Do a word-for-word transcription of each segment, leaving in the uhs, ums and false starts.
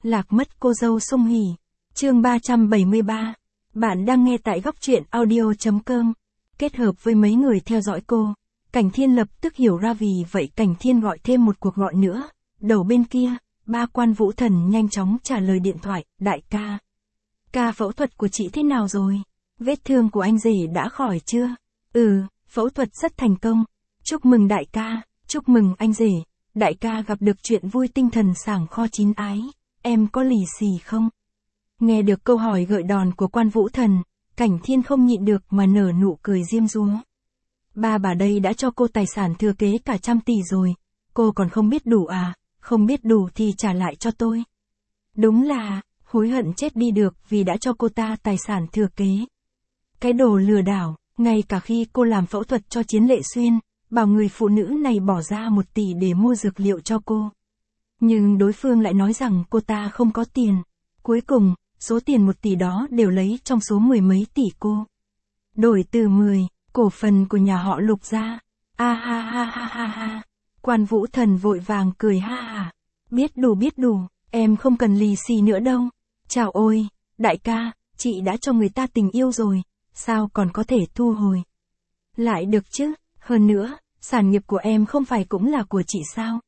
Lạc mất cô dâu Song Hỷ. Chương ba trăm bảy mươi ba. Bạn đang nghe tại góc truyện audio chấm com. Kết hợp với mấy người theo dõi cô, Cảnh Thiên lập tức hiểu ra, vì vậy Cảnh Thiên gọi thêm một cuộc gọi nữa. Đầu bên kia, ba Quan Vũ Thần nhanh chóng trả lời điện thoại. Đại ca. Ca, phẫu thuật của chị thế nào rồi? Vết thương của anh rể đã khỏi chưa? Ừ, phẫu thuật rất thành công. Chúc mừng đại ca, chúc mừng anh rể. Đại ca gặp được chuyện vui, tinh thần sảng kho chín ái. Em có lì xì không? Nghe được câu hỏi gợi đòn của Quan Vũ Thần, Cảnh Thiên không nhịn được mà nở nụ cười diêm dúa. Ba bà đây đã cho cô tài sản thừa kế cả trăm tỷ rồi. Cô còn không biết đủ à? Không biết đủ thì trả lại cho tôi. Đúng là, hối hận chết đi được vì đã cho cô ta tài sản thừa kế. Cái đồ lừa đảo, ngay cả khi cô làm phẫu thuật cho Chiến Lệ Xuyên, bảo người phụ nữ này bỏ ra một tỷ để mua dược liệu cho cô. Nhưng đối phương lại nói rằng cô ta không có tiền. Cuối cùng, số tiền một tỷ đó đều lấy trong số mười mấy tỷ cô. Đổi từ mười, cổ phần của nhà họ Lục ra. A ha ha ha ha ha. Quan Vũ Thần vội vàng cười ha ha. Biết đủ biết đủ, em không cần lì xì nữa đâu. Chào ôi, đại ca, chị đã cho người ta tình yêu rồi, sao còn có thể thu hồi? Lại được chứ, hơn nữa, sản nghiệp của em không phải cũng là của chị sao?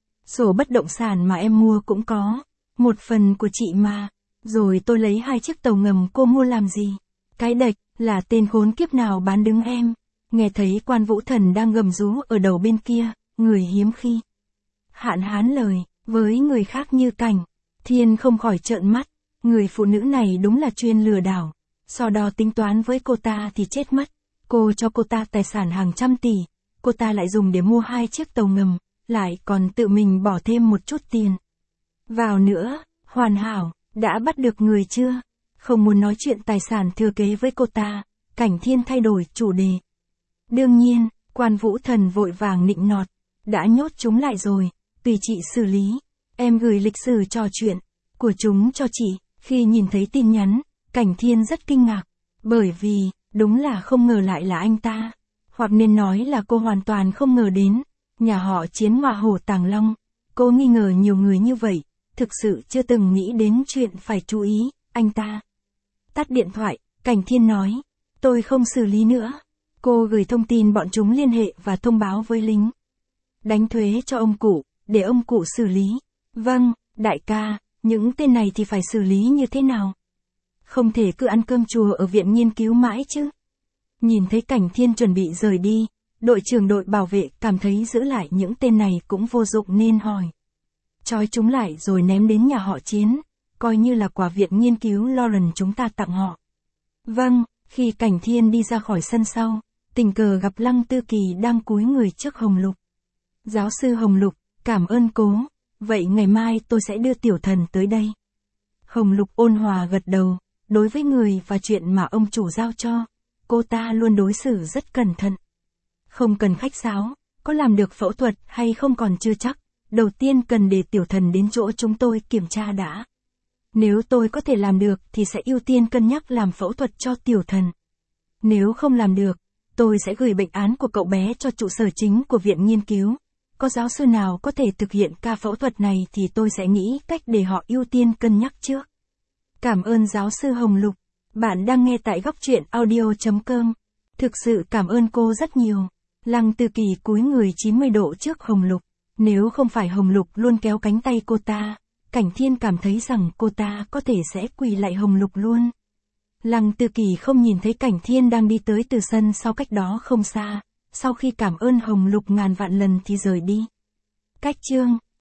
Sổ bất động sản mà em mua cũng có, một phần của chị mà. Rồi tôi lấy hai chiếc tàu ngầm cô mua làm gì? Cái đệch, là tên khốn kiếp nào bán đứng em? Nghe thấy Quan Vũ Thần đang gầm rú ở đầu bên kia, người hiếm khi hạn hán lời, với người khác như Cảnh Thiên không khỏi trợn mắt. Người phụ nữ này đúng là chuyên lừa đảo. So đo tính toán với cô ta thì chết mất. Cô cho cô ta tài sản hàng trăm tỷ, cô ta lại dùng để mua hai chiếc tàu ngầm, lại còn tự mình bỏ thêm một chút tiền vào nữa. Hoàn hảo, đã bắt được người chưa? Không muốn nói chuyện tài sản thừa kế với cô ta, Cảnh Thiên thay đổi chủ đề. Đương nhiên, Quan Vũ Thần vội vàng nịnh nọt. Đã nhốt chúng lại rồi, tùy chị xử lý. Em gửi lịch sử trò chuyện của chúng cho chị. Khi nhìn thấy tin nhắn, Cảnh Thiên rất kinh ngạc. Bởi vì, đúng là không ngờ lại là anh ta. Hoặc nên nói là cô hoàn toàn không ngờ đến. Nhà họ Chiến ngọa hổ tàng long. Cô nghi ngờ nhiều người như vậy. Thực sự chưa từng nghĩ đến chuyện phải chú ý, anh ta. Tắt điện thoại, Cảnh Thiên nói. Tôi không xử lý nữa. Cô gửi thông tin bọn chúng liên hệ và thông báo với lính đánh thuế cho ông cụ, để ông cụ xử lý. Vâng, đại ca, những tên này thì phải xử lý như thế nào? Không thể cứ ăn cơm chùa ở viện nghiên cứu mãi chứ. Nhìn thấy Cảnh Thiên chuẩn bị rời đi, đội trưởng đội bảo vệ cảm thấy giữ lại những tên này cũng vô dụng nên hỏi. Trói chúng lại rồi ném đến nhà họ Chiến, coi như là quà viện nghiên cứu Lauren chúng ta tặng họ. Vâng, khi Cảnh Thiên đi ra khỏi sân sau, tình cờ gặp Lăng Tư Kỳ đang cúi người trước Hồng Lục. Giáo sư Hồng Lục, cảm ơn cố, vậy ngày mai tôi sẽ đưa tiểu thần tới đây. Hồng Lục ôn hòa gật đầu, đối với người và chuyện mà ông chủ giao cho, cô ta luôn đối xử rất cẩn thận. Không cần khách sáo, có làm được phẫu thuật hay không còn chưa chắc, đầu tiên cần để tiểu thần đến chỗ chúng tôi kiểm tra đã. Nếu tôi có thể làm được thì sẽ ưu tiên cân nhắc làm phẫu thuật cho tiểu thần. Nếu không làm được, tôi sẽ gửi bệnh án của cậu bé cho trụ sở chính của viện nghiên cứu. Có giáo sư nào có thể thực hiện ca phẫu thuật này thì tôi sẽ nghĩ cách để họ ưu tiên cân nhắc trước. Cảm ơn giáo sư Hồng Lục. Bạn đang nghe tại góc truyện audio chấm com. Thực sự cảm ơn cô rất nhiều. Lăng Tư Kỳ cúi người chín mươi độ trước Hồng Lục. Nếu không phải Hồng Lục luôn kéo cánh tay cô ta, Cảnh Thiên cảm thấy rằng cô ta có thể sẽ quỳ lại Hồng Lục luôn. Lăng Tư Kỳ không nhìn thấy Cảnh Thiên đang đi tới từ sân sau cách đó không xa. Sau khi cảm ơn Hồng Lục ngàn vạn lần thì rời đi. Cách chương